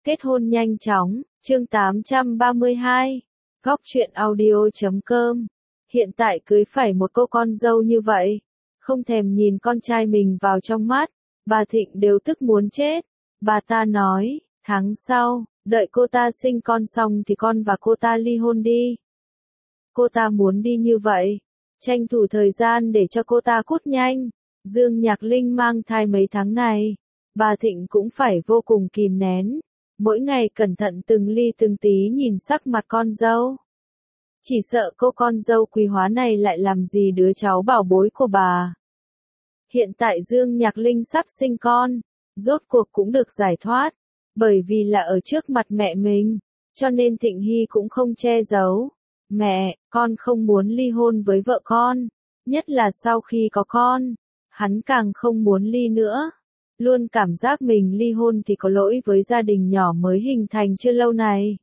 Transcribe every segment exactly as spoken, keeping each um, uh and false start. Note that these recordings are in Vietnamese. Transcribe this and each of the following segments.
Kết hôn nhanh chóng, chương tám trăm ba mươi hai, góc truyện audio chấm com. Hiện tại cưới phải một cô con dâu như vậy, không thèm nhìn con trai mình vào trong mắt, bà Thịnh đều tức muốn chết. Bà ta nói, tháng sau, đợi cô ta sinh con xong thì con và cô ta ly hôn đi. Cô ta muốn đi như vậy, tranh thủ thời gian để cho cô ta cút nhanh. Dương Nhạc Linh mang thai mấy tháng này, bà Thịnh cũng phải vô cùng kìm nén. Mỗi ngày cẩn thận từng ly từng tí nhìn sắc mặt con dâu. Chỉ sợ cô con dâu quý hóa này lại làm gì đứa cháu bảo bối của bà. Hiện tại Dương Nhạc Linh sắp sinh con, rốt cuộc cũng được giải thoát, bởi vì là ở trước mặt mẹ mình, cho nên Thịnh Hy cũng không che giấu. Mẹ, con không muốn ly hôn với vợ con, nhất là sau khi có con, hắn càng không muốn ly nữa. Luôn cảm giác mình ly hôn thì có lỗi với gia đình nhỏ mới hình thành chưa lâu này.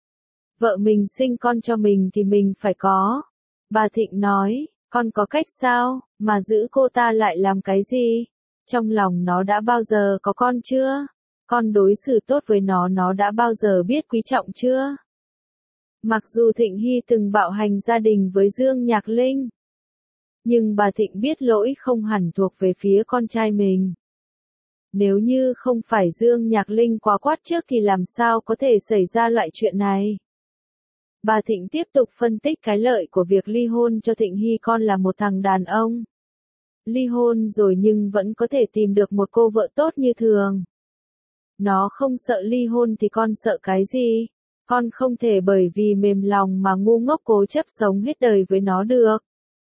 Vợ mình sinh con cho mình thì mình phải có. Bà Thịnh nói, con có cách sao, mà giữ cô ta lại làm cái gì? Trong lòng nó đã bao giờ có con chưa? Con đối xử tốt với nó nó đã bao giờ biết quý trọng chưa? Mặc dù Thịnh Hy từng bạo hành gia đình với Dương Nhạc Linh, nhưng bà Thịnh biết lỗi không hẳn thuộc về phía con trai mình. Nếu như không phải Dương Nhạc Linh quá quát trước thì làm sao có thể xảy ra loại chuyện này. Bà Thịnh tiếp tục phân tích cái lợi của việc ly hôn cho Thịnh Hy con là một thằng đàn ông. Ly hôn rồi nhưng vẫn có thể tìm được một cô vợ tốt như thường. Nó không sợ ly hôn thì con sợ cái gì? Con không thể bởi vì mềm lòng mà ngu ngốc cố chấp sống hết đời với nó được.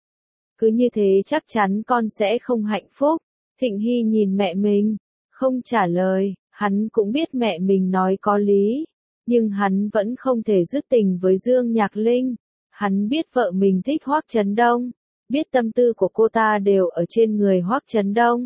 Cứ như thế chắc chắn con sẽ không hạnh phúc. Thịnh Hy nhìn mẹ mình, không trả lời, hắn cũng biết mẹ mình nói có lý, nhưng hắn vẫn không thể dứt tình với Dương Nhạc Linh. Hắn biết vợ mình thích Hoắc Chấn Đông, biết tâm tư của cô ta đều ở trên người Hoắc Chấn Đông.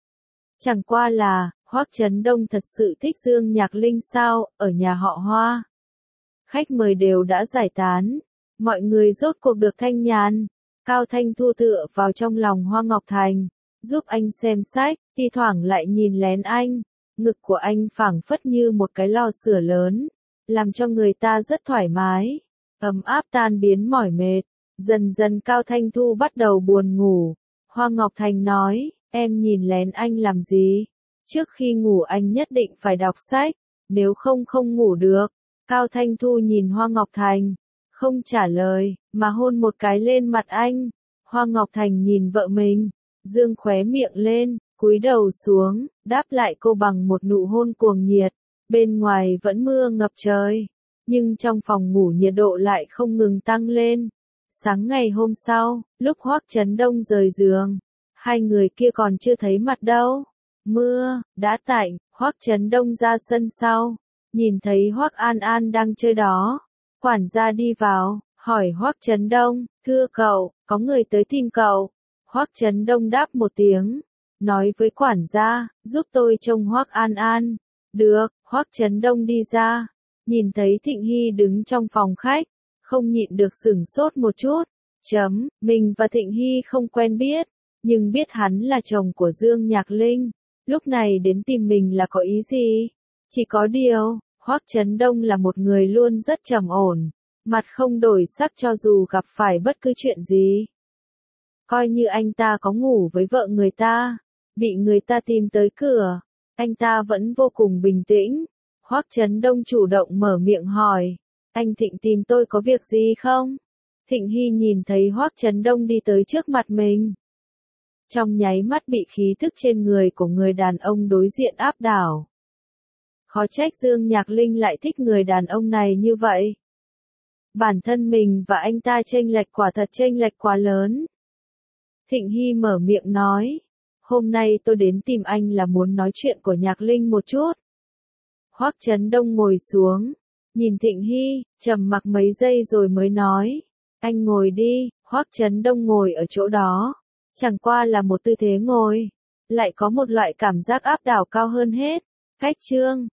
Chẳng qua là, Hoắc Chấn Đông thật sự thích Dương Nhạc Linh sao, ở nhà họ Hoa. Khách mời đều đã giải tán, mọi người rốt cuộc được thanh nhàn. Cao Thanh Thu tựa vào trong lòng Hoa Ngọc Thành, giúp anh xem sách, thi thoảng lại nhìn lén anh. Ngực của anh phảng phất như một cái lò sưởi lớn, làm cho người ta rất thoải mái, ấm áp tan biến mỏi mệt. Dần dần Cao Thanh Thu bắt đầu buồn ngủ. Hoa Ngọc Thành nói, em nhìn lén anh làm gì? Trước khi ngủ anh nhất định phải đọc sách, nếu không không ngủ được. Cao Thanh Thu nhìn Hoa Ngọc Thành, không trả lời, mà hôn một cái lên mặt anh. Hoa Ngọc Thành nhìn vợ mình, dương khóe miệng lên, cúi đầu xuống, đáp lại cô bằng một nụ hôn cuồng nhiệt. Bên ngoài vẫn mưa ngập trời, nhưng trong phòng ngủ nhiệt độ lại không ngừng tăng lên. Sáng ngày hôm sau, lúc Hoắc Chấn Đông rời giường, hai người kia còn chưa thấy mặt đâu. Mưa đã tạnh, Hoắc Chấn Đông ra sân sau, nhìn thấy Hoắc An An đang chơi đó. Quản gia đi vào, hỏi Hoắc Chấn Đông, thưa cậu, có người tới tìm cậu. Hoắc Chấn Đông đáp một tiếng, nói với quản gia, giúp tôi trông Hoắc An An. Được, Hoắc Chấn Đông đi ra, nhìn thấy Thịnh Hy đứng trong phòng khách, không nhịn được sửng sốt một chút. Chấm, mình và Thịnh Hy không quen biết, nhưng biết hắn là chồng của Dương Nhạc Linh, lúc này đến tìm mình là có ý gì? Chỉ có điều, Hoắc Chấn Đông là một người luôn rất trầm ổn, mặt không đổi sắc cho dù gặp phải bất cứ chuyện gì. Coi như anh ta có ngủ với vợ người ta, bị người ta tìm tới cửa, anh ta vẫn vô cùng bình tĩnh. Hoắc Chấn Đông chủ động mở miệng hỏi, anh Thịnh tìm tôi có việc gì không? Thịnh Hy nhìn thấy Hoắc Chấn Đông đi tới trước mặt mình, trong nháy mắt bị khí thức trên người của người đàn ông đối diện áp đảo. Khó trách Dương Nhạc Linh lại thích người đàn ông này như vậy. Bản thân mình và anh ta chênh lệch quả thật chênh lệch quá lớn. Thịnh Hy mở miệng nói, hôm nay tôi đến tìm anh là muốn nói chuyện của Nhạc Linh một chút. Hoắc Chấn Đông ngồi xuống, nhìn Thịnh Hy, trầm mặc mấy giây rồi mới nói, anh ngồi đi. Hoắc Chấn Đông ngồi ở chỗ đó, chẳng qua là một tư thế ngồi, lại có một loại cảm giác áp đảo cao hơn hết. Cách chương